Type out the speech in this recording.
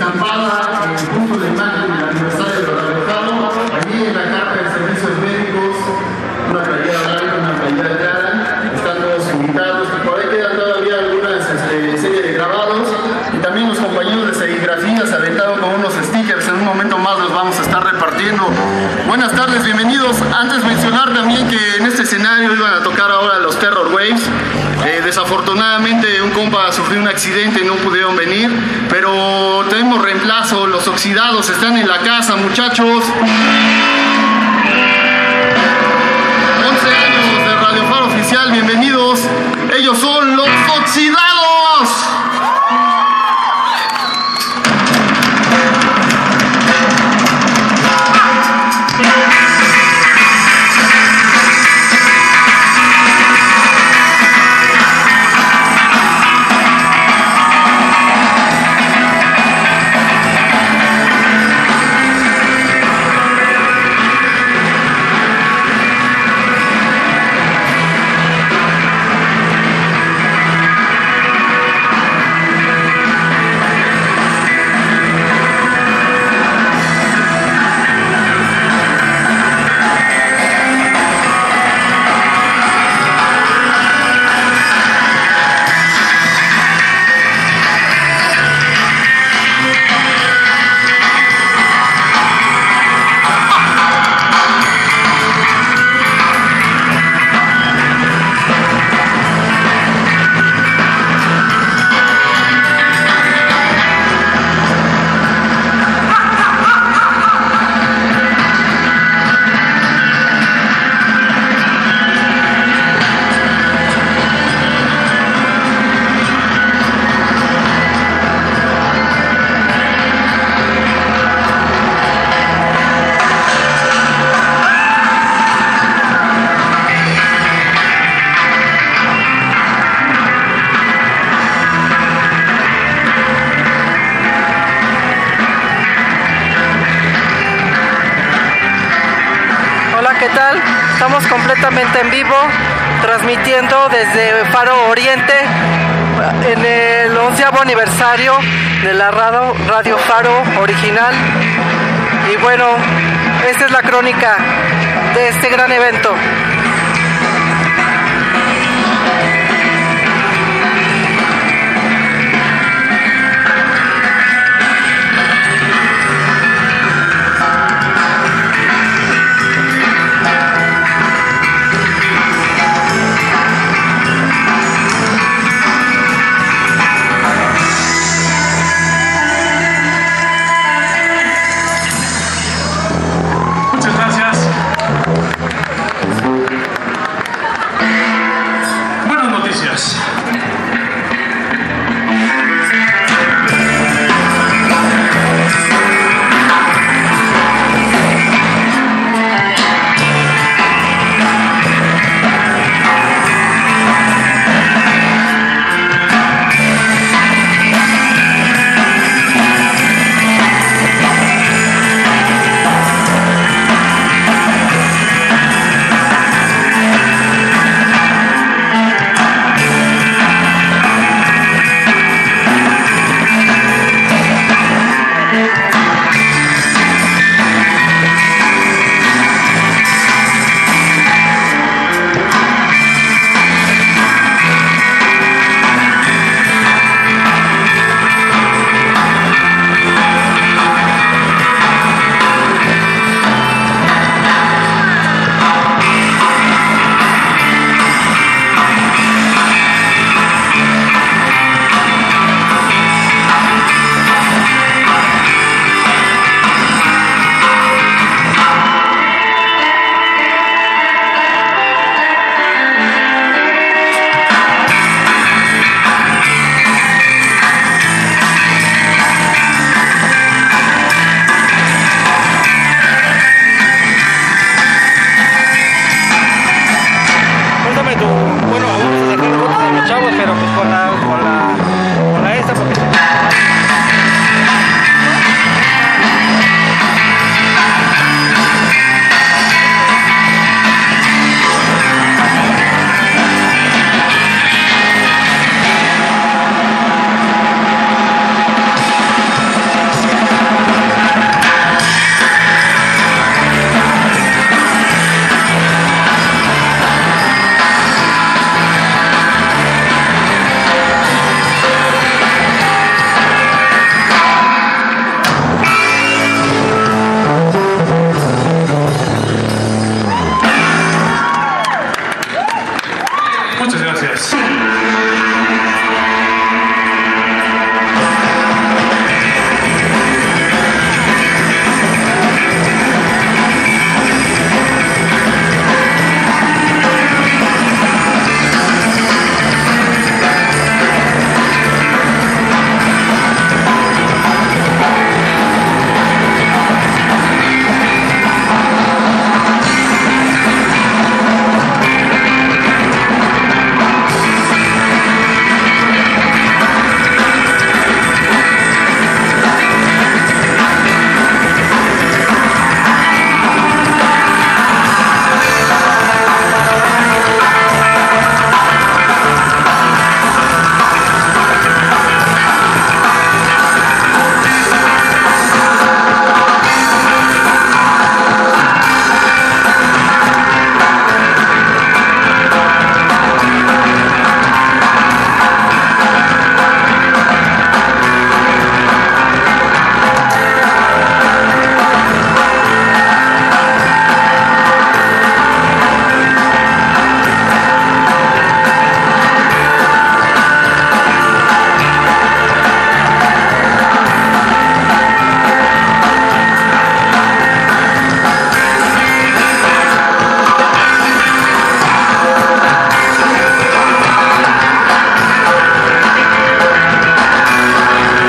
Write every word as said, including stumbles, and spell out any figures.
estampada en el punto de imagen del aniversario de Radio Faro, allí en la carta de servicios médicos, una playera blanca, una playera clara, están todos invitados, y por ahí quedan todavía algunas este, series de grabados, y también los compañeros de serigrafía se aventaron con unos stickers, en un momento más los vamos a estar repartiendo. Buenas tardes, bienvenidos. Antes mencionar también que en este escenario iban a tocar ahora los Terror Waves. Eh, desafortunadamente un compa sufrió un accidente y no pudieron venir, pero tenemos reemplazo, los oxidados están en la casa, muchachos. once años de Radio Faro Oficial, bienvenidos. Ellos son los oxidados. ¿Qué tal? Estamos completamente en vivo, transmitiendo desde Faro Oriente en el onceavo aniversario de la radio, radio Faro original. Y bueno, esta es la crónica de este gran evento.